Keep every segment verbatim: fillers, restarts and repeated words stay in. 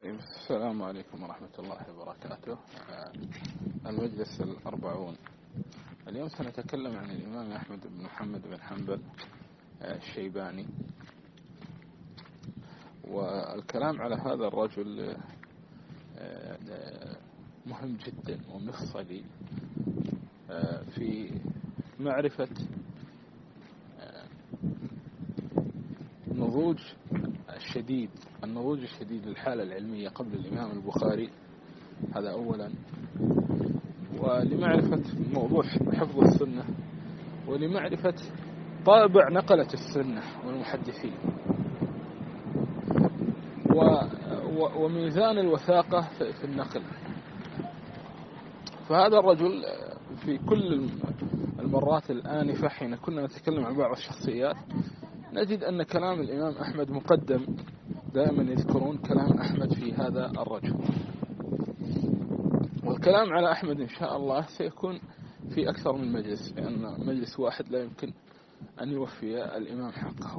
السلام عليكم ورحمة الله وبركاته. المجلس الأربعون. اليوم سنتكلم عن الإمام أحمد بن محمد بن حنبل الشيباني، والكلام على هذا الرجل مهم جدا ومفصلي في معرفة نضوج الشديد النضوج الشديد للحالة العلمية قبل الإمام البخاري، هذا أولا، ولمعرفة موضوع حفظ السنة، ولمعرفة طابع نقلة السنة والمحدثين، وميزان الوثاقة في النقل. فهذا الرجل في كل المرات الآنفة حين كنا نتكلم عن بعض الشخصيات نجد أن كلام الإمام أحمد مقدم، دائما يذكرون كلام أحمد في هذا الرجل. والكلام على أحمد إن شاء الله سيكون في أكثر من مجلس، لأن مجلس واحد لا يمكن أن يوفي الإمام حقه.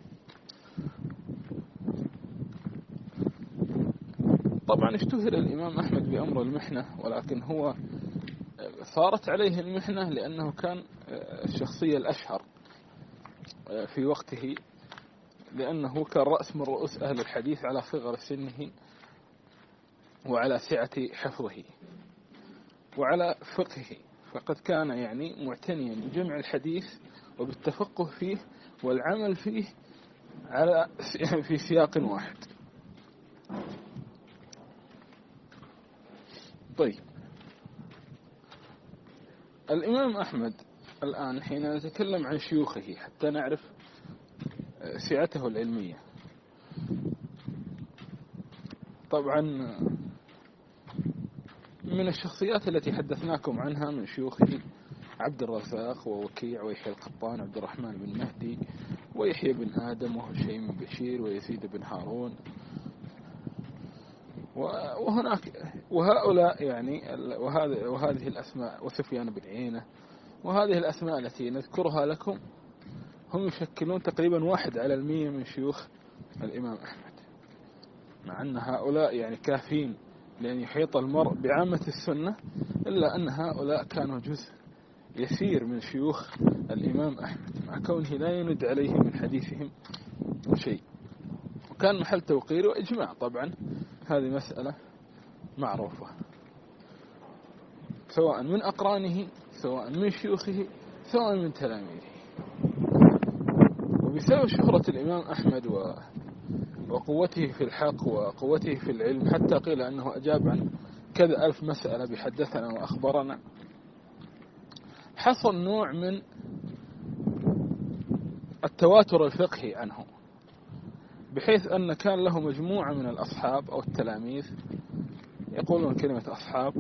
طبعا اشتهر الإمام أحمد بأمر المحنة، ولكن هو صارت عليه المحنة لأنه كان الشخصية الأشهر في وقته، لأنه كان رأس من رؤوس أهل الحديث على صغر سنه وعلى سعة حفظه وعلى فقهه، فقد كان يعني معتنيا بجمع الحديث وبالتفقه فيه والعمل فيه على في سياق واحد. طيب، الإمام أحمد الآن حين نتكلم عن شيوخه حتى نعرف سعته العلمية. طبعا من الشخصيات التي حدثناكم عنها من شيوخه عبد الرزاق ووكيع ويحيى القطان، عبد الرحمن بن مهدي ويحيى بن آدم وهشيم بن بشير ويزيد بن هارون، وهناك وهؤلاء يعني وهذه الأسماء، وسفيان بن عيينة، وهذه الأسماء التي نذكرها لكم هم يشكلون تقريبا واحد على المية من شيوخ الإمام أحمد، مع أن هؤلاء يعني كافين لأن يحيط المرء بعامة السنة، إلا أن هؤلاء كانوا جزء يسير من شيوخ الإمام أحمد، مع كونه لا يند عليه من حديثهم شيء، وكان محل توقير وإجماع. طبعا هذه مسألة معروفة، سواء من أقرانه سواء من شيوخه سواء من تلاميذه. وبسبب شهرة الإمام أحمد وقوته في الحق وقوته في العلم، حتى قيل أنه أجاب عن كذا ألف مسألة بحدثنا وأخبرنا، حصل نوع من التواتر الفقهي عنه، بحيث أن كان له مجموعة من الأصحاب أو التلاميذ، يقولون كلمة أصحاب،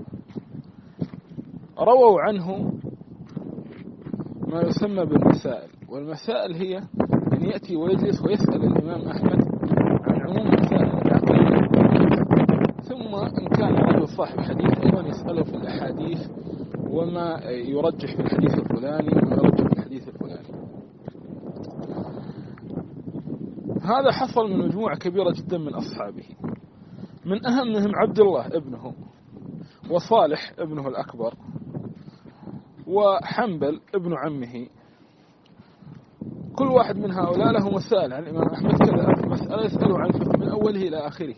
رووا عنه ما يسمى بالمسائل. والمسائل هي أن يأتي ويجلس ويسأل الإمام أحمد عن عموم مسائل العقيدة، ثم إن كان رجل صاحب حديث أيضا يسأله في الأحاديث وما يرجح في الحديث الفلاني وما يرجح في الحديث الفلاني. هذا حصل من مجموعة كبيرة جدا من أصحابه، من أهمهم عبد الله ابنه، وصالح ابنه الأكبر، وحنبل ابن عمه. كل واحد من هؤلاء له مسائل عن الإمام أحمد، كذا مسألة يسأله عن الفقه من أوله إلى آخره.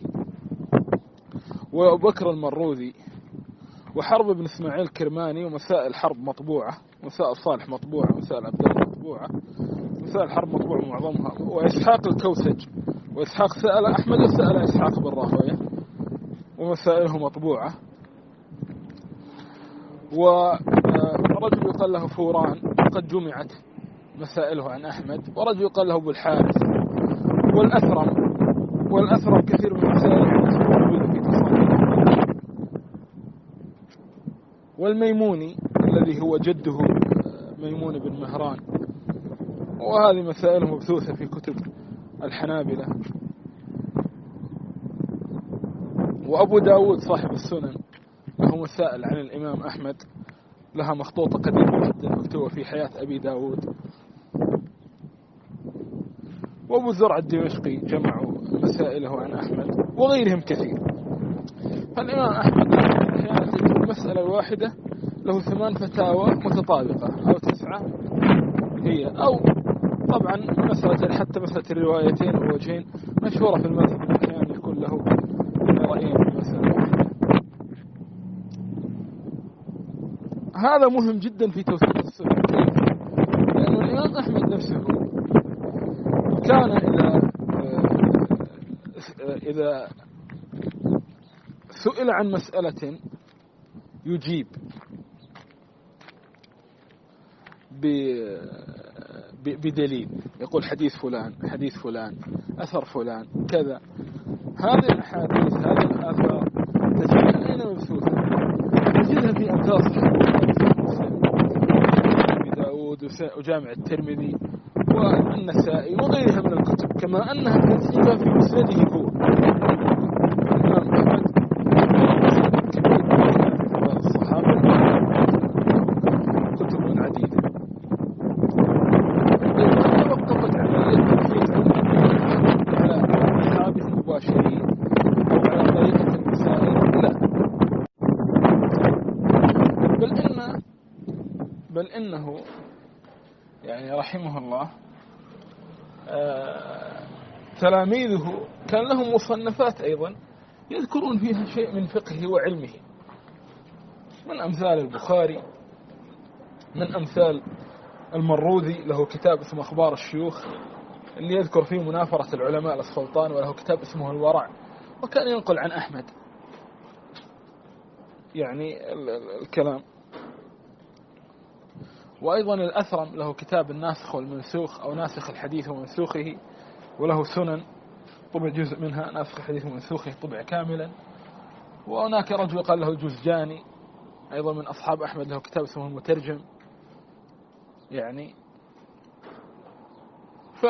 وأبو بكر المروذي، وحرب بن إسماعيل الكرماني، ومسائل حرب مطبوعة، مسائل صالح مطبوعة، مسائل عبد الله مطبوعة، مسائل حرب مطبوعة معظمها، وإسحاق الكوسج، وإسحاق سأل أحمد وسأل إسحاق بن راهويه ومسائله مطبوعة. ورجل يقال له فوران قد جمعت مسائله عن أحمد، ورجل يقال له أبو الحارث، والأثرم والأثرم كثير من مسائله في تصانيفه، والميموني الذي هو جده ميمون بن مهران، وهذه مسائله مبثوثة في كتب الحنابلة. وأبو داود صاحب السنن له مسائل عن الإمام أحمد، لها مخطوطة قديمة جدا مكتوبة في حياة أبي داود. وأبو زرع الدمشقي جمعوا مسائله عن أحمد، وغيرهم كثير. فالإمام أحمد أحيانا تجد المسألة الواحدة له ثمان فتاوى متطابقة أو تسعة هي، أو طبعا مسألة حتى مسألة الروايتين والوجهين مشهورة في المذهب، أحيانا يكون له رأيين في مسألة واحدة. هذا مهم جدا في توثيق السنة. لأن الإمام أحمد نفسه كان إذا إذا سئل عن مسألة يجيب بدليل، يقول حديث فلان حديث فلان أثر فلان كذا. هذه الأحاديث هذه الآثار تجدها أين مبثوثة؟ تجدها في أمثال أبي داود وجامع الترمذي والنسائي وغيرها من الكتب، كما أنها تنسيبها في مسنده هو الإمام أحمد كبير من الصحابة كتب عديدة. إذا توقفت عملية تنسيب على أصحابه المباشرين أو على طريقة المسائل، لا، بل إن بل إنه يعني رحمه الله آه تلاميذه كان لهم مصنفات أيضا يذكرون فيها شيء من فقهه وعلمه، من أمثال البخاري، من أمثال المروذي له كتاب اسمه أخبار الشيوخ اللي يذكر فيه منافرة العلماء للسلطان، وله كتاب اسمه الورع، وكان ينقل عن أحمد يعني الكلام. وأيضا الأثرم له كتاب الناسخ والمنسوخ أو ناسخ الحديث ومنسوخه، وله سنن طبع جزء منها، ناسخ الحديث ومنسوخه طبع كاملا. وهناك رجل قال له الجزجاني أيضا من أصحاب أحمد له كتاب اسمه المترجم يعني. ف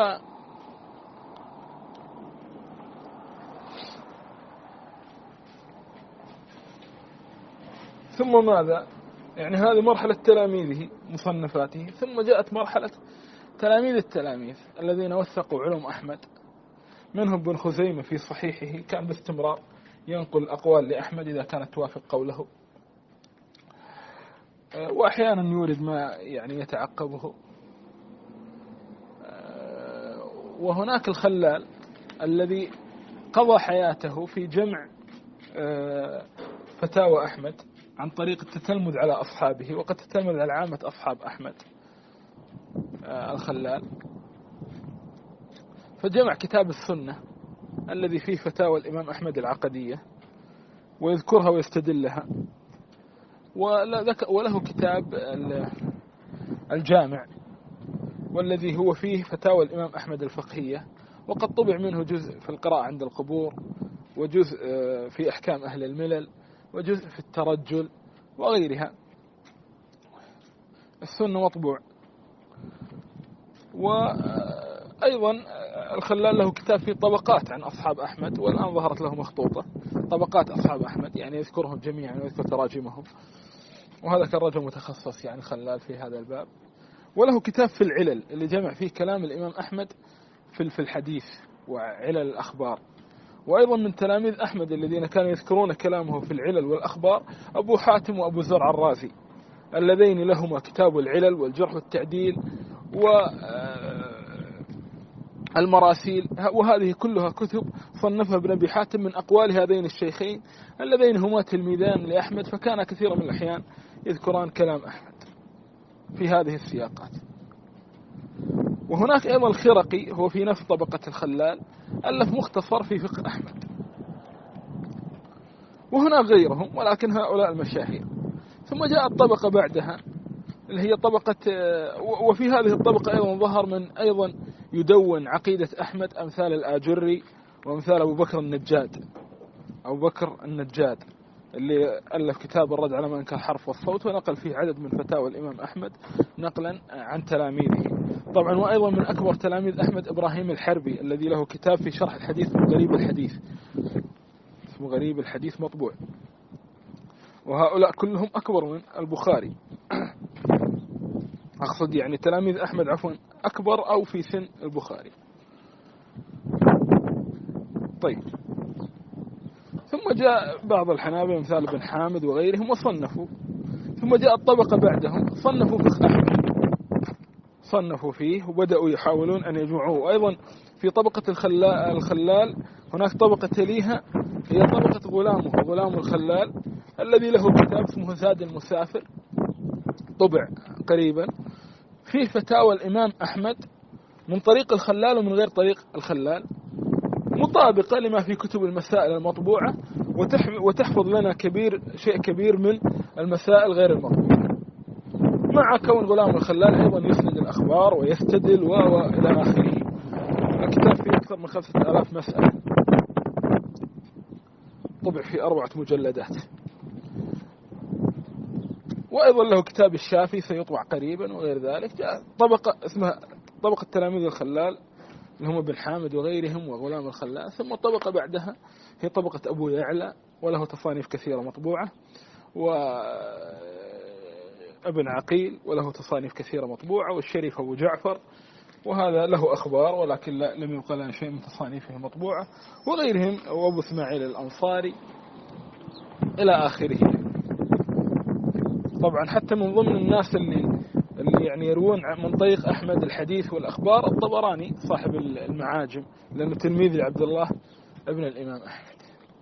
ثم ماذا؟ يعني هذه مرحلة تلاميذه مصنفاته، ثم جاءت مرحلة تلاميذ التلاميذ الذين وثقوا علوم أحمد، منهم ابن خزيمة في صحيحه كان باستمرار ينقل أقوال لأحمد إذا كانت توافق قوله، وأحيانا يورد ما يعني يتعقبه. وهناك الخلال الذي قضى حياته في جمع فتاوى أحمد عن طريق التتلمذ على أصحابه، وقد تتلمذ على عامة أصحاب أحمد الخلال، فجمع كتاب السنة الذي فيه فتاوى الإمام أحمد العقدية ويذكرها ويستدلها، وله كتاب الجامع والذي هو فيه فتاوى الإمام أحمد الفقهية، وقد طبع منه جزء في القراءة عند القبور، وجزء في أحكام أهل الملل، وجزء في الترجل وغيرها. السنة مطبوع. وأيضا الخلال له كتاب فيه طبقات عن أصحاب أحمد، والآن ظهرت له مخطوطة طبقات أصحاب أحمد، يعني يذكرهم جميعا ويذكر تراجمهم، وهذا كان رجل متخصص يعني خلال في هذا الباب. وله كتاب في العلل اللي جمع فيه كلام الإمام أحمد في الحديث وعلل الأخبار. وأيضا من تلاميذ أحمد الذين كانوا يذكرون كلامه في العلل والأخبار أبو حاتم وأبو زرع الرازي، اللذين لهما كتاب العلل والجرح والتعديل والمراسيل، وهذه كلها كتب صنفها ابن أبي حاتم من أقوال هذين الشيخين اللذين هما تلميذان لأحمد، فكان كثيرا من الأحيان يذكران كلام أحمد في هذه السياقات. وهناك أيضا الخرقي هو في نفس طبقة الخلال ألف مختصر في فقه أحمد. وهناك غيرهم ولكن هؤلاء المشاهير. ثم جاءت طبقة بعدها اللي هي طبقة، وفي هذه الطبقة أيضا ظهر من أيضا يدون عقيدة أحمد أمثال الآجري وأمثال أبو بكر النجاد أبو بكر النجاد اللي ألف كتاب الرد على من أنكر الحرف والصوت، ونقل فيه عدد من فتاوى الإمام أحمد نقلا عن تلاميذه. طبعا وأيضا من أكبر تلاميذ أحمد إبراهيم الحربي الذي له كتاب في شرح الحديث غريب الحديث اسمه غريب الحديث مطبوع. وهؤلاء كلهم أكبر من البخاري، أقصد يعني تلاميذ أحمد عفوا أكبر أو في سن البخاري. طيب، ثم جاء بعض الحنابلة مثال ابن حامد وغيرهم وصنفوا. ثم جاء الطبقة بعدهم صنفوا في أحمد، صنفوا فيه وبدأوا يحاولون أن يجمعوه. وأيضا في طبقة الخلال, الخلال هناك طبقة تليها هي طبقة غلامه غلام الخلال الذي له كتاب اسمه زاد المسافر طبع قريبا فيه فتاوى الإمام أحمد من طريق الخلال ومن غير طريق الخلال، مطابقة لما في كتب المسائل المطبوعة، وتحفظ لنا كبير شيء كبير من المسائل غير المطبوعة، مع كون غلام الخلال أيضا يسند الأخبار ويستدل وإلى آخره. الكتاب فيه أكثر من خمسة آلاف مسألة، طبع في أربعة مجلدات. وأيضا له كتاب الشافي سيطبع قريبا وغير ذلك. جاء طبقة اسمها طبقة تلاميذ الخلال اللي هم ابن حامد وغيرهم وغلام الخلال. ثم طبقة بعدها هي طبقة أبو يعلى وله تصانيف كثيرة مطبوعة، وابن عقيل وله تصانيف كثيرة مطبوعة، والشريف أبو جعفر وهذا له أخبار ولكن لا لم يقل لنا شيء من تصانيفه مطبوعة، وغيرهم وأبو إسماعيل الأنصاري إلى آخره. طبعا حتى من ضمن الناس اللي اللي يعني يروون من طريق أحمد الحديث والأخبار الطبراني صاحب المعاجم، لأنه تلميذ عبد الله ابن الإمام أحمد.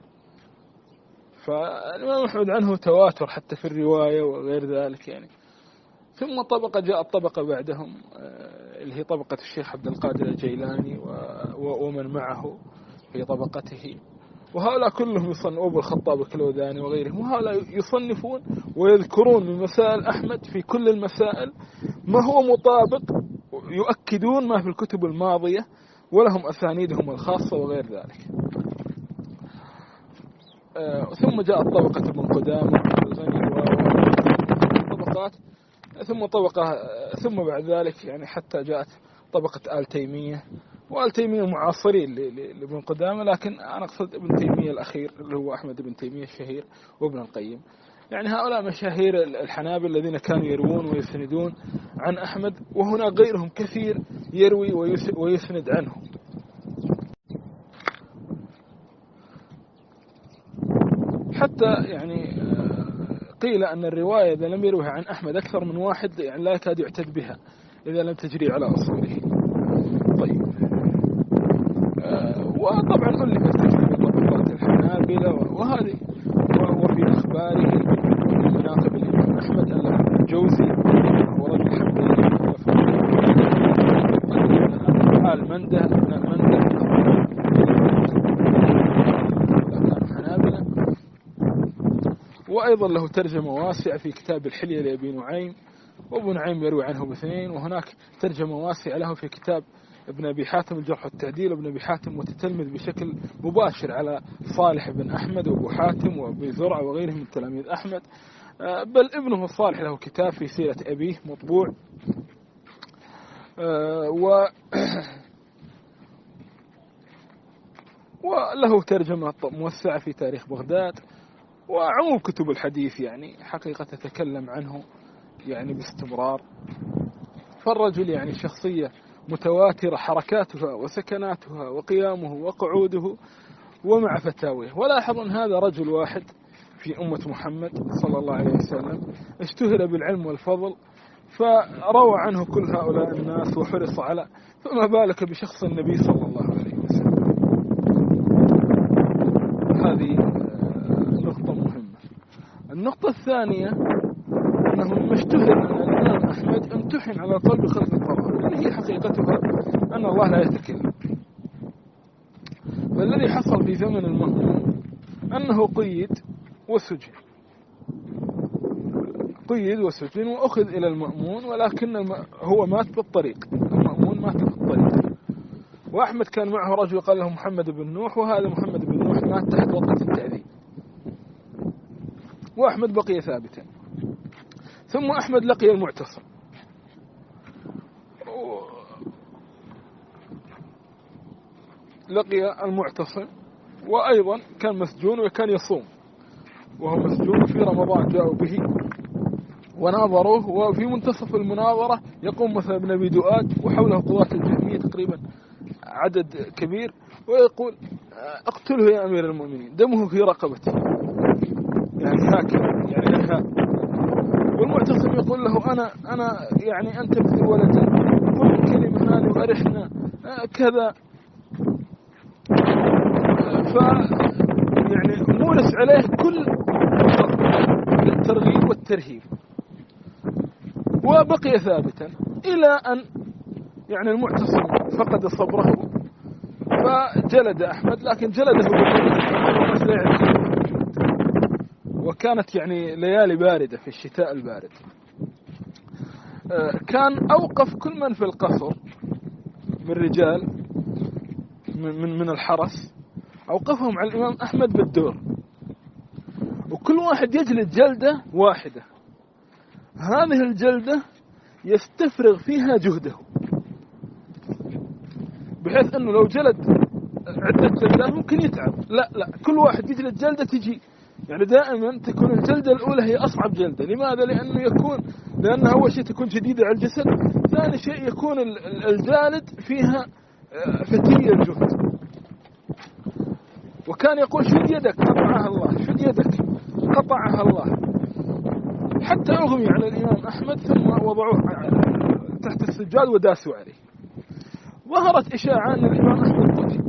فالإمام أحمد عنه تواتر حتى في الرواية وغير ذلك يعني. ثم طبقة جاء الطبقة بعدهم اللي هي طبقة الشيخ عبد القادر الجيلاني ومن معه في طبقته، وهؤلاء كلهم يصنفون أبو الخطاب الكلوداني وغيرهم، وهؤلاء يصنفون ويذكرون من مسائل أحمد في كل المسائل ما هو مطابق، يؤكدون ما في الكتب الماضية، ولهم أسانيدهم الخاصة وغير ذلك. آه ثم جاءت طبقة ابن قدامة الغني وطبقات، ثم طبقة ثم بعد ذلك يعني حتى جاءت طبقة آل تيمية، وآل تيمية معاصرين لابن قدامة، لكن أنا أقصد ابن تيمية الأخير اللي هو أحمد بن تيمية الشهير وابن القيم. يعني هؤلاء مشاهير الحنابل الذين كانوا يروون ويسندون عن أحمد، وهناك غيرهم كثير يروي ويسند عنه. حتى يعني قيل أن الرواية إذا لم يروها عن أحمد أكثر من واحد يعني لا يكاد يعتد بها إذا لم تجري على أصوله. طيب آه وطبعا ألفت كتب طبقات الحنابلة وهذه، وفي أخباره وفي مناقب الإمام أحمد أن الجوزي ورد حنبلي آل منده ابن منده حنابلة. وأيضا له ترجمة واسعة في كتاب الحلية لأبي نعيم، وابو نعيم يروي عنه باثنين. وهناك ترجمة واسعة له في كتاب ابن أبي حاتم الجرح والتعديل، وابن أبي حاتم متتلمذ بشكل مباشر على صالح بن أحمد وابو حاتم وابي زرع وغيرهم من تلاميذ أحمد، بل ابنه الصالح له كتاب في سيرة أبيه مطبوع. و وله ترجمة موسعة في تاريخ بغداد. وعموم كتب الحديث يعني حقيقة تتكلم عنه يعني باستمرار. فالرجل يعني شخصية متواترة حركاتها وسكناتها وقيامه وقعوده ومع فتاويه. ولاحظ أن هذا رجل واحد في أمة محمد صلى الله عليه وسلم اشتهر بالعلم والفضل، فروى عنه كل هؤلاء الناس وحرص على، فما بالك بشخص النبي صلى الله عليه وسلم. هذه نقطة مهمة. النقطة الثانية أنه مما اشتهر أن الإمام أحمد امتحن على قلب خلق القرآن، اللي هي حقيقتها أن الله لا يتكلم. فالذي حصل في زمن المأمون أنه قيد وسجن قيد وسجن وأخذ إلى المأمون، ولكن هو مات بالطريق، المأمون مات بالطريق. وأحمد كان معه رجل قال له محمد بن نوح، وهذا محمد بن نوح مات تحت وطأة التعذيب، وأحمد بقي ثابتا. ثم أحمد لقي المعتصم، لقي المعتصم وأيضا كان مسجون وكان يصوم، وهو مسجون في رمضان جاءوا به وناظروه. وفي منتصف المناظرة يقوم مثلا ابن أبي دؤاد وحوله قضاة الجهمية تقريبا عدد كبير، ويقول اقتله يا أمير المؤمنين، دمه في رقبتي، يعني هكذا يعني إرهاب. والمعتصم يقول له أنا أنا يعني أنت مثل ولدي، قل الكلمة هذه وأرحنا كذا. ف يعني مورس عليه كل الترغيب والترهيب، وبقي ثابتا إلى أن يعني المعتصم فقد صبره فجلد أحمد، لكن جلده بالمسلع، وكانت يعني ليالي باردة في الشتاء البارد. كان أوقف كل من في القصر من رجال من من الحرس، أوقفهم على الإمام أحمد بالدور، وكل واحد يجلد جلدة واحدة. هذه الجلدة يستفرغ فيها جهده، بحيث أنه لو جلد عدة جلدات ممكن يتعب، لا لا كل واحد يجلد جلدة تجي، يعني دائما تكون الجلدة الأولى هي أصعب جلدة. لماذا؟ لأنه يكون لأنه أول شيء تكون جديدة على الجسد، ثاني شيء يكون الجالد فيها فتية الجهد. وكان يقول شد يدك قطعها الله، شد يدك قطعها الله، حتى أغمي على الإمام أحمد ثم وضعوه تحت السجاد وداسوا عليه. ظهرت إشاعة أن الإمام أحمد قتل،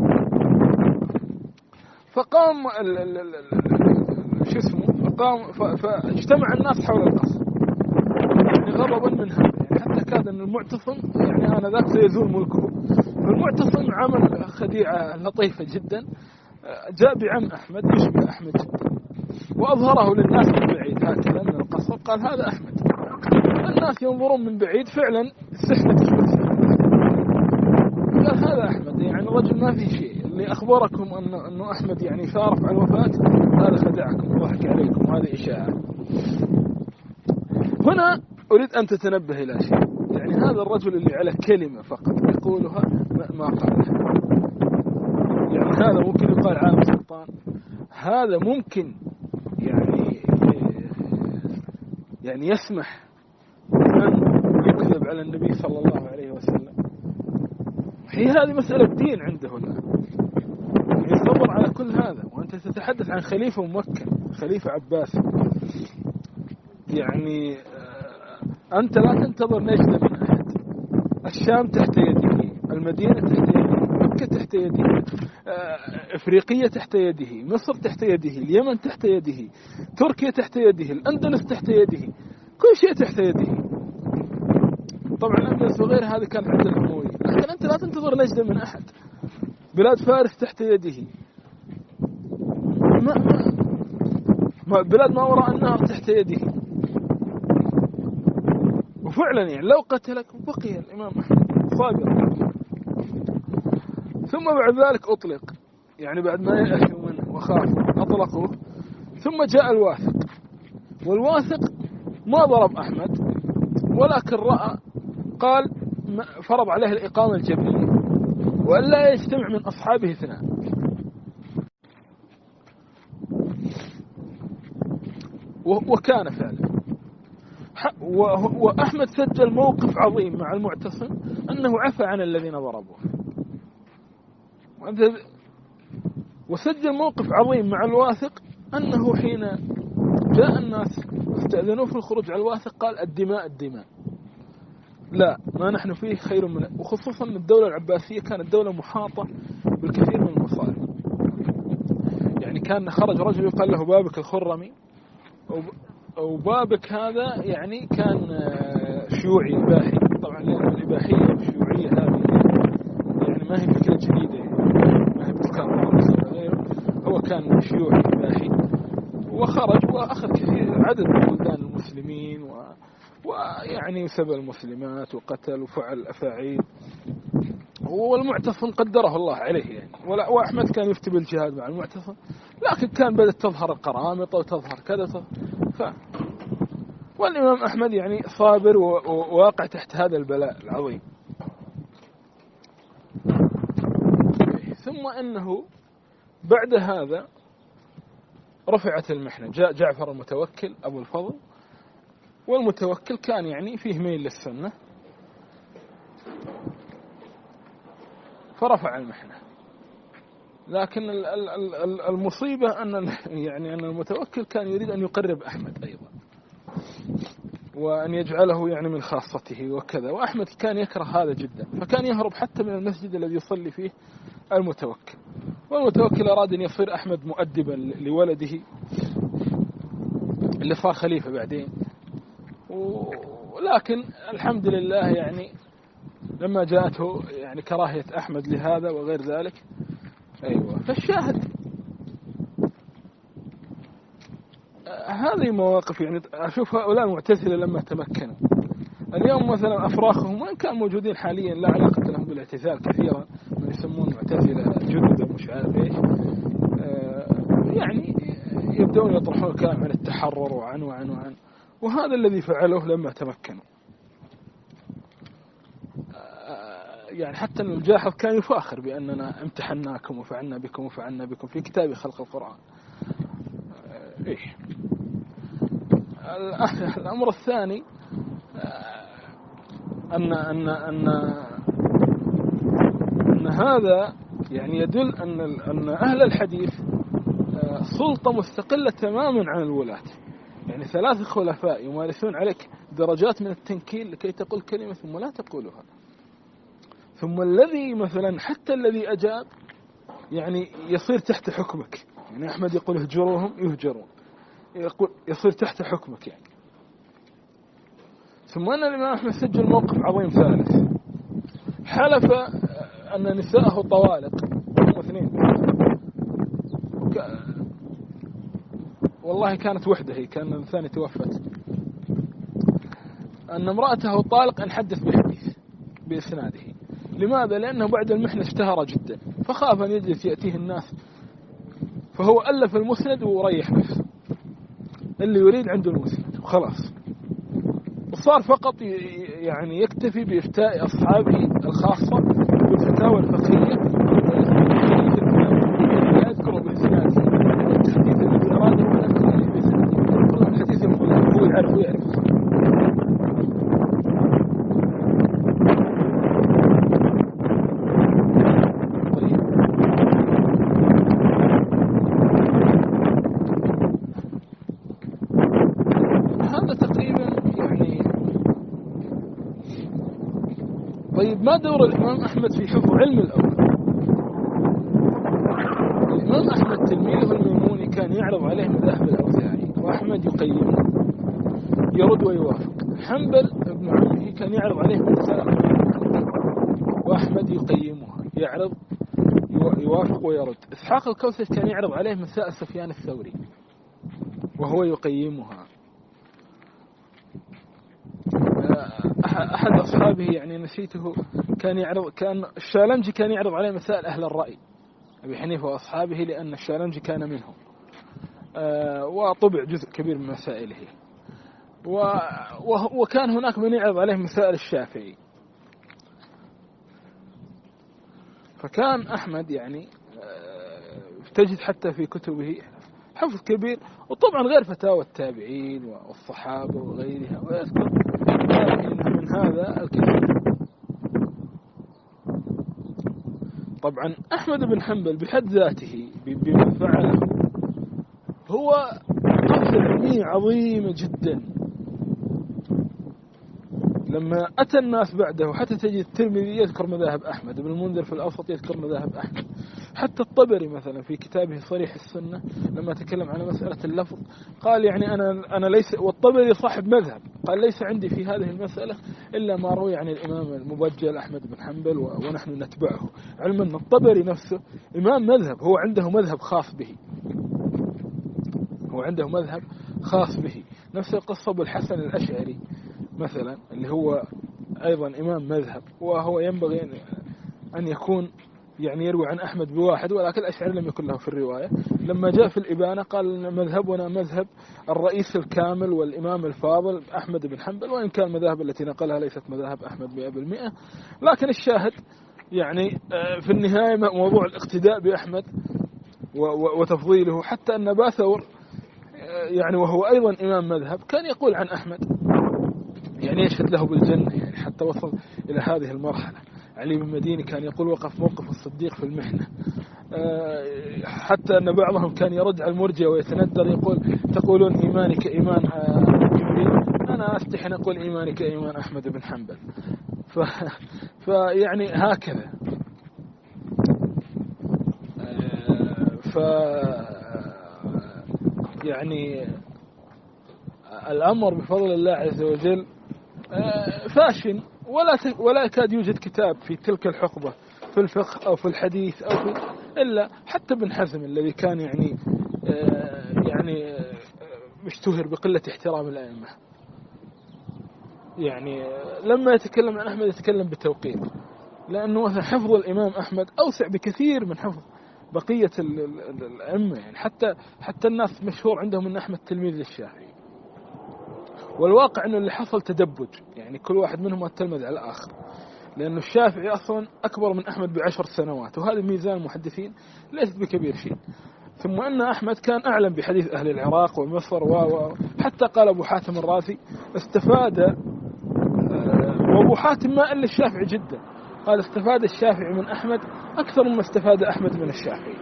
فقام ال ال ال ال شو اسمه فقام فاجتمع الناس حول القصر يعني غضبا من هذا، يعني حتى كاد أن المعتصم يعني أنا ذاك سيزول ملكه. فالمعتصم عمل خديعة لطيفة جدا، جاء بعم أحمد يشبه أحمد جدا، وأظهره للناس من بعيد هكذا من القصر، قال هذا أحمد. الناس ينظرون من بعيد فعلا السحنة تشبه، قال هذا أحمد، يعني الرجل ما فيه شيء، اللي أخبركم أنه, أنه أحمد يعني شارف على الوفاة هذا خدعكم وضحك عليكم، هذه إشاعة. هنا أريد أن تتنبه إلى شيء، يعني هذا الرجل اللي على كلمة فقط يقولها ما قالها، يعني هذا ممكن يقال عالم سلطان، هذا ممكن يعني يعني يسمح أن يكذب على النبي صلى الله عليه وسلم. هي هذه مسألة دين عنده الآن، يصبر على كل هذا، وأنت تتحدث عن خليفة ممكن، خليفة عباس، يعني أنت لا تنتظر نجدة من أحد. الشام تحت يده، المدينة تحت يده، مكة تحت يده، إفريقية تحت يده، مصر تحت يده، اليمن تحت يده، تركيا تحت يده، الأندلس تحت يده، كل شيء تحت يده. طبعا الأندلس وغير هذه كانت عند الأموية، لكن أنت لا تنتظر نجدة من أحد. بلاد فارس تحت يده، ما ما بلاد ما وراء النهر تحت يده. وفعلا يعني لو قتلك بقي الإمام أحمد صابر. ثم بعد ذلك أطلق، يعني بعد ما يأسوا منه وخافوا أطلقوه. ثم جاء الواثق، والواثق ما ضرب أحمد، ولكن رأى قال فرض عليه الإقامة الجبرية وأن لا يجتمع من أصحابه اثنان. وكان فعلا. وأحمد سجل موقف عظيم مع المعتصم أنه عفى عن الذين ضربوه، وسجل موقف عظيم مع الواثق أنه حين جاء الناس استأذنوه في الخروج على الواثق قال الدماء الدماء، لا ما نحن فيه خير من، وخصوصا الدولة العباسية كانت دولة محاطة بالكثير من المصائب. يعني كان خرج رجل يقال له بابك الخرمي، وبابك هذا يعني كان شيوعي إباحي، طبعا لأن الإباحية والشيوعية هذه يعني ما هي فكرة جديدة، ما هي بتكرر غيره، هو كان شيوعي إباحي وخرج وأخذ كثير عدد من بلدان المسلمين و... ويعني سبى المسلمات وقتل وفعل أفاعيل، والمعتصم قدره الله عليه يعني. وأحمد كان يفتي بالجهاد مع المعتصم، لكن كان بدأت تظهر القرامطة وتظهر كذا ف... والإمام أحمد يعني صابر وواقع تحت هذا البلاء العظيم. ثم أنه بعد هذا رفعت المحنة، جاء جعفر المتوكل أبو الفضل، والمتوكل كان يعني فيه ميل للسنة، فرفع المحنة. لكن المصيبة أن يعني أن المتوكل كان يريد أن يقرب أحمد أيضا وأن يجعله يعني من خاصته وكذا، وأحمد كان يكره هذا جدا، فكان يهرب حتى من المسجد الذي يصلي فيه المتوكل. والمتوكل أراد أن يصير أحمد مؤدبا لولده اللي صار خليفة بعدين، ولكن الحمد لله يعني لما جاءته يعني كراهية أحمد لهذا وغير ذلك. أيوة، فالشاهد هذه مواقف يعني أشوف هؤلاء المعتزلة لما تمكنوا اليوم مثلا أفراخهم وإن كان موجودين حاليا لا علاقة لهم بالاعتزال كثيرا، من يسمون معتزلة جدد ومش عارف إيش، يعني يبدون يطرحون الكلام عن التحرر وعن وعن وعن وهذا الذي فعله لما تمكنوا. يعني حتى الجاحظ كان يفاخر بأننا امتحناكم وفعلنا بكم وفعلنا بكم في كتاب خلق القرآن. إيه. الأمر الثاني أن أن أن أن هذا يعني يدل أن أن أهل الحديث سلطة مستقلة تماما عن الولاة، يعني ثلاث خلفاء يمارسون عليك درجات من التنكيل لكي تقول كلمة ثم لا تقولها، ثم الذي مثلا حتى الذي أجاب يعني يصير تحت حكمك، يعني أحمد يقول اهجروهم يهجرون، يقول يصير تحت حكمك يعني. ثم أن الإمام أحمد سجل موقف عظيم ثالث، حلف أن نساءه طوالق هم اثنين، والله كانت وحده هي، كان الثاني توفت، أن امرأته طالق أن حدث بحديث بإسناده. لماذا؟ لأنه بعد المحنة اشتهر جدا فخاف أن يجلس يأتيه الناس، فهو ألف المسند وريح نفسه، اللي يريد عنده المسند وخلاص، وصار فقط يعني يكتفي بإفتاء أصحابه الخاصة بالفتاوى الفقهية، لا يذكر بإسناده الحديث الذي أراده ولا يذكر بإسناده، الحديث الفلاني هو يعرف ويعرف. طيب ما دور الإمام أحمد في حفظ علم الأول؟ الإمام أحمد تلميذه الميموني كان يعرض عليه مذاهب الأوزاعي وأحمد يقيمه يرد ويوافق، حنبل ابن عمه كان يعرض عليه مسائل وأحمد يقيمها يعرض يوافق ويرد، إسحاق الكوسج كان يعرض عليه مسائل سفيان الثوري وهو يقيمها. أحد أصحابه يعني نسيته كان يعرض، كان الشالنجي كان يعرض عليه مسائل أهل الرأي أبي حنيفة وأصحابه، لأن الشالنجي كان منهم وطبع جزء كبير من مسائله، وكان هناك من يعرض عليه مسائل الشافعي. فكان أحمد يعني تجد حتى في كتبه حفظ كبير، وطبعا غير فتاوى التابعين والصحابة وغيرها، ويذكر من هذا الكتاب. طبعا أحمد بن حنبل بحد ذاته بما فعله هو قفزة علمية عظيمة جدا. لما أتى الناس بعده حتى تجد الترمذي يذكر مذاهب أحمد، ابن المنذر في الأوسط يذكر مذاهب أحمد، حتى الطبري مثلا في كتابه صريح السنة لما تكلم عن مسألة اللفظ قال يعني أنا أنا ليس، والطبري صاحب مذهب، قال ليس عندي في هذه المسألة إلا ما روي عن الإمام المبجل أحمد بن حنبل ونحن نتبعه، علما أن الطبري نفسه إمام مذهب، هو عنده مذهب خاص به، هو عنده مذهب خاص به. نفس القصة أبو الحسن الأشعري مثلا اللي هو أيضا إمام مذهب، وهو ينبغي أن يكون يعني يروي عن أحمد بواحد، ولكن الأشعري لم يكن له في الرواية. لما جاء في الإبانة قال مذهبنا مذهب الرئيس الكامل والإمام الفاضل أحمد بن حنبل، وإن كان المذاهب التي نقلها ليست مذاهب أحمد مئة بالمئة، لكن الشاهد يعني في النهاية موضوع الاقتداء بأحمد وتفضيله، حتى أن أبا ثور يعني وهو أيضا إمام مذهب كان يقول عن أحمد يعني يشهد له بالجنة، يعني حتى وصل إلى هذه المرحلة. علي بن مديني كان يقول وقف موقف الصديق في المحنة، حتى أن بعضهم كان يرد على المرجئة ويتندر يقول تقولون إيماني كإيمان جبريل، أنا أستحي أن أقول إيماني كإيمان أحمد بن حنبل. ف... فيعني هكذا. ف يعني الأمر بفضل الله عز وجل فاشن، ولا ولا يكاد يوجد كتاب في تلك الحقبة في الفقه أو في الحديث أو في إلا حتى ابن حزم الذي كان يعني يعني مشتهر بقلة احترام الأئمة، يعني لما يتكلم عن أحمد يتكلم بتوقيت، لأنه مثلا حفظ الإمام أحمد أوسع بكثير من حفظ بقية الأئمة. يعني حتى حتى الناس مشهور عندهم أن أحمد تلميذ للشافعي، والواقع أنه اللي حصل تدبج، يعني كل واحد منهم التلمذ على الآخر، لأنه الشافعي أصلا أكبر من أحمد بعشر سنوات، وهذا ميزان المحدثين ليست بكبير شيء. ثم أن أحمد كان أعلم بحديث أهل العراق ومصر، وحتى قال أبو حاتم الرازي استفاد، وأبو حاتم ما إلا الشافعي جدا، قال استفاد الشافعي من أحمد أكثر مما استفاد أحمد من الشافعي.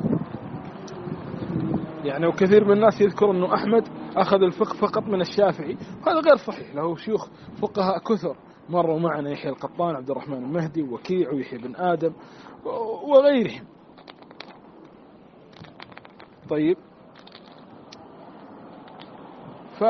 يعني وكثير من الناس يذكر أنه أحمد أخذ الفقه فقط من الشافعي، وهذا غير صحيح، له شيوخ فقهاء كثر مروا معنا، يحيى القطان، عبد الرحمن المهدي، وكيع، ويحيى بن آدم وغيرهم. طيب، ف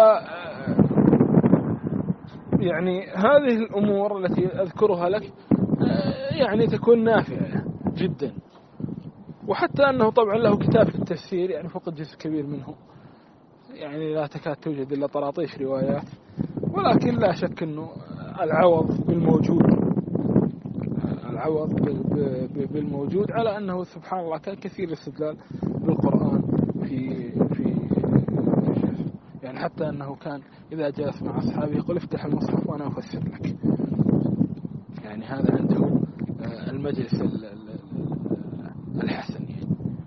يعني هذه الأمور التي أذكرها لك يعني تكون نافعة جدا. وحتى أنه طبعا له كتاب في التفسير يعني فقط جزء كبير منه، يعني لا تكاد توجد إلا طراطيش روايات، ولكن لا شك أنه العوض بالموجود، العوض بالموجود على أنه سبحان الله كان كثير الاستدلال بالقرآن في في يعني حتى أنه كان إذا جلس مع أصحابه يقول افتح المصحف وأنا أفسر لك. يعني هذا عنده المجلس الحسن يعني.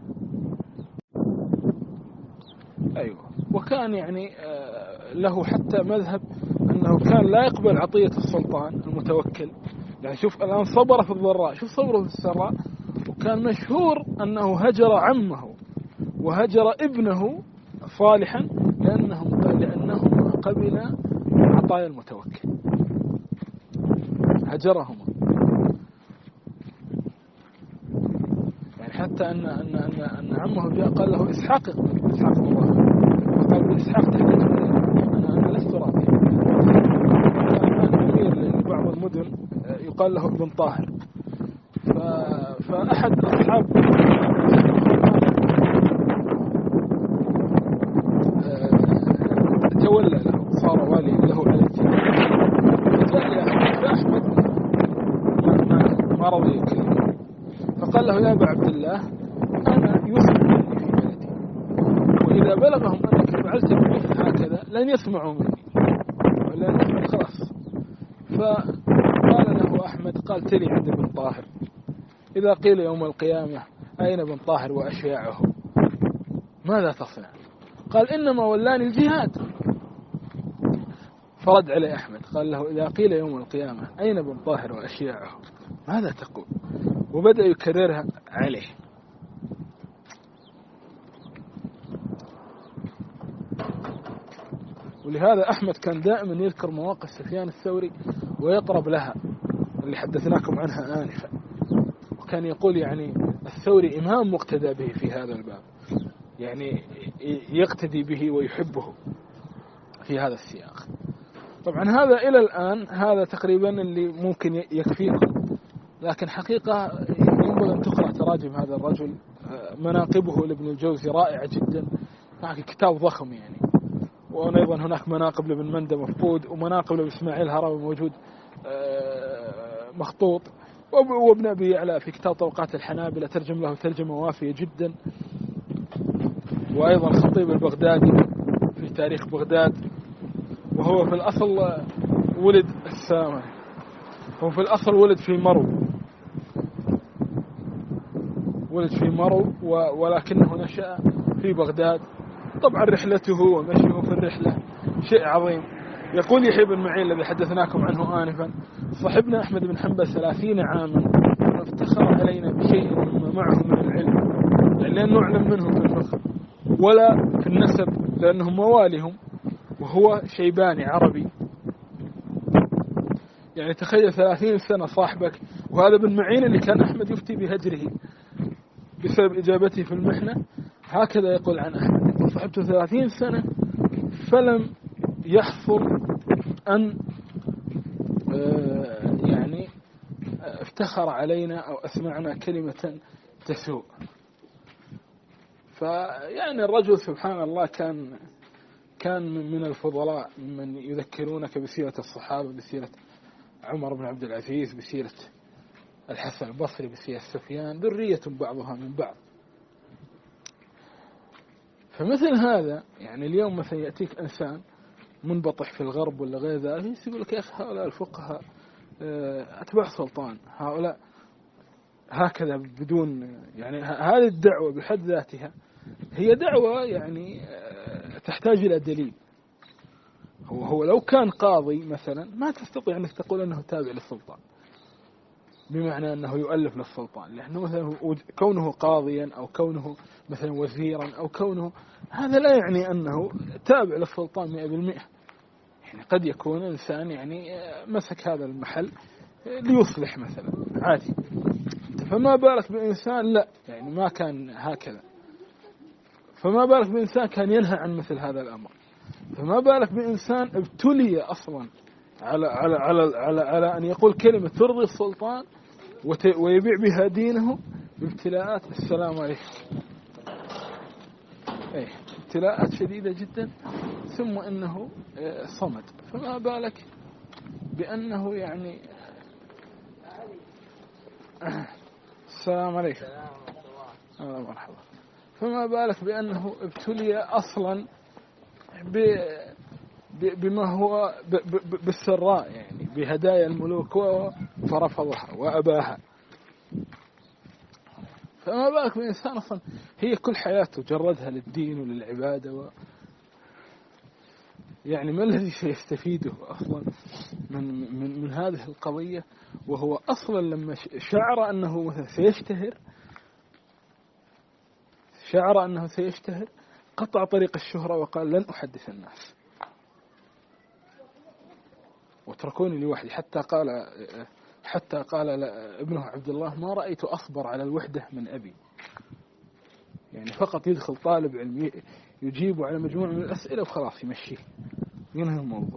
أيوة. وكان يعني له حتى مذهب أنه كان لا يقبل عطية السلطان المتوكل. يعني شوف الآن صبر في الضراء، شوف صبره في السراء. وكان مشهور أنه هجر عمه وهجر ابنه صالحا لأنهم لأنهما قبل عطايا المتوكل، هجرهما. يعني حتى أن أن أن, أن عمه جاء قال له إسحاق إسحاق الله، وقال إسحاق تحتاج أنا أنا لست راضي. كان أمير لبعض المدن يقال له ابن طاهر، فأحد أصحاب تولى له، صار والي له على الجنة. فجاء لأحمد، فأحمد ما, ما رضي يكلمه، فقال له يا أبا عبد الله أنا يسمع مني في بلدي، وإذا بلغهم أنك فعلت بمثل هكذا لن يسمعوا مني لأن خلاص. فقال له أحمد قال تلي عند ابن طاهر، إذا قيل يوم القيامة أين ابن طاهر وأشياعه ماذا تصنع؟ قال إنما ولاني الجهاد. فرد عليه أحمد قال له إذا قيل يوم القيامة أين ابن طاهر وأشياعه ماذا تقول؟ وبدأ يكررها عليه. ولهذا أحمد كان دائما يذكر مواقف سفيان الثوري ويطرب لها اللي حدثناكم عنها آنفا، وكان يقول يعني الثوري إمام مقتدى به في هذا الباب، يعني يقتدي به ويحبه في هذا السياق. طبعا هذا إلى الآن هذا تقريبا اللي ممكن يكفيكم، لكن حقيقة ينبغي أن تقرأ تراجم هذا الرجل. مناقبه لابن الجوزي رائعة جدا، معك كتاب ضخم يعني. وأيضا هناك مناقب لابن مندى مفقود، ومناقب لابن إسماعيل هراوي موجود مخطوط، وابن أبي يعلى في كتاب طبقات الحنابلة ترجم له ترجمة وافية جدا. وأيضا خطيب البغدادي في تاريخ بغداد، وهو في الأصل ولد السامة، هو في الأصل ولد في مرو، ولد في مرو ولكنه نشأ في بغداد. طبعا رحلته ومشيه في الرحلة شيء عظيم. يقول يحيى بن معين الذي حدثناكم عنه آنفا صحبنا أحمد بن حنبل ثلاثين عاما، وافتخر علينا بشيء مما معه من العلم يعني لأنه أعلم منهم في الفقه ولا في النسب لأنهم مواليهم، وهو شيباني عربي. يعني تخيل ثلاثين سنة صاحبك، وهذا بن معين اللي كان أحمد يفتي بهجره بسبب إجابته في المحنة، هكذا يقول عن أحمد: صاحبته ثلاثين سنة فلم يحصل أن يعني افتخر علينا أو أسمعنا كلمة تسوء. فيعني الرجل سبحان الله كان كان من الفضلاء، من يذكرونك بسيرة الصحابة، بسيرة عمر بن عبد العزيز، بسيرة الحسن البصري، بسيرة سفيان، ذرية بعضها من بعض. فمثل هذا يعني اليوم مثلا يأتيك إنسان منبطح في الغرب ولا غير ذلك يقول لك يا أخي هؤلاء الفقهاء أتباع سلطان، هؤلاء هكذا بدون يعني هذه الدعوة بحد ذاتها هي دعوة يعني تحتاج إلى دليل. هو هو لو كان قاضي مثلا ما تستطيع أنك تقول أنه تابع للسلطان بمعنى أنه يؤلف للسلطان، لأنه مثلا كونه قاضيا أو كونه مثلا وزيرا أو كونه، هذا لا يعني أنه تابع للسلطان مئة بالمئة. يعني قد يكون إنسان يعني مسك هذا المحل ليصلح مثلا عادي، فما بالك بإنسان لا يعني ما كان هكذا، فما بالك بإنسان كان ينهى عن مثل هذا الأمر، فما بالك بإنسان ابتلي أصلا على على على على, على أن يقول كلمة ترضي السلطان ويبيع بها دينه بابتلاءات. السلام عليكم. أي ابتلاءات شديدة جدا، ثم أنه صمد، فما بالك بأنه يعني السلام عليكم. الله مرحبا. فما بالك بأنه ابتلي أصلا بما هو بالسراء يعني بهدايا الملوك فرفضها وأباها، فما بالك بإنسان أصلا هي كل حياته جردها للدين وللعبادة و يعني ما الذي سيستفيده أصلا من, من, من هذه القضية، وهو أصلا لما شعر أنه مثلا سيشتهر شعر أنه سيشتهر قطع طريق الشهرة وقال لن أحدث الناس واتركوني لوحدي، حتى قال حتى قال ابنه عبد الله ما رأيت أصبر على الوحدة من أبي. يعني فقط يدخل طالب علم يجيب على مجموعة من الأسئلة وخلاص يمشيه ينهي الموضوع.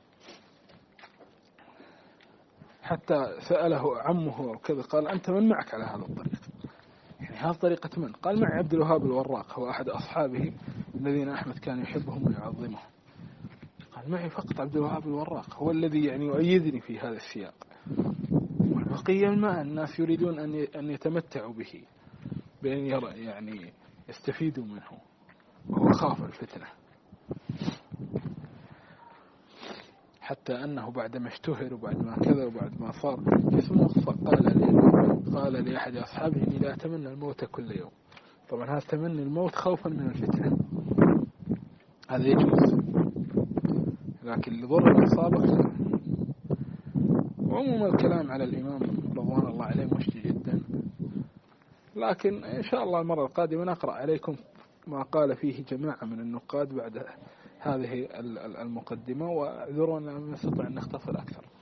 حتى سأله عمه وكذا قال أنت من معك على هذا الطريق؟ يعني هذه طريقة من؟ قال معي عبد الوهاب الوراق، هو أحد أصحابه الذين أحمد كان يحبهم ويعظمهم. قال معي فقط عبد الوهاب الوراق، هو الذي يعني يؤيدني في هذا السياق، والبقية ما الناس يريدون أن أن يتمتعوا به بأن يرى يعني يستفيدوا منه، وهو خاف الفتنة. حتى أنه بعدما اشتهر وبعد ما كذا وبعد ما صار اسمه قال لي قال لأحد أصحابه إني لا أتمنى الموت كل يوم. طبعا هذا تمني الموت خوفا من الفتنة، هذا يجوز، لكن لضر الإصابة. وعموما الكلام على الإمام رضوان الله عليه مشجع جدا، لكن إن شاء الله المرة القادمة نقرأ عليكم ما قال فيه جماعة من النقاد بعد هذه المقدمة، واعذرونا لم نستطع أن نختصر أكثر.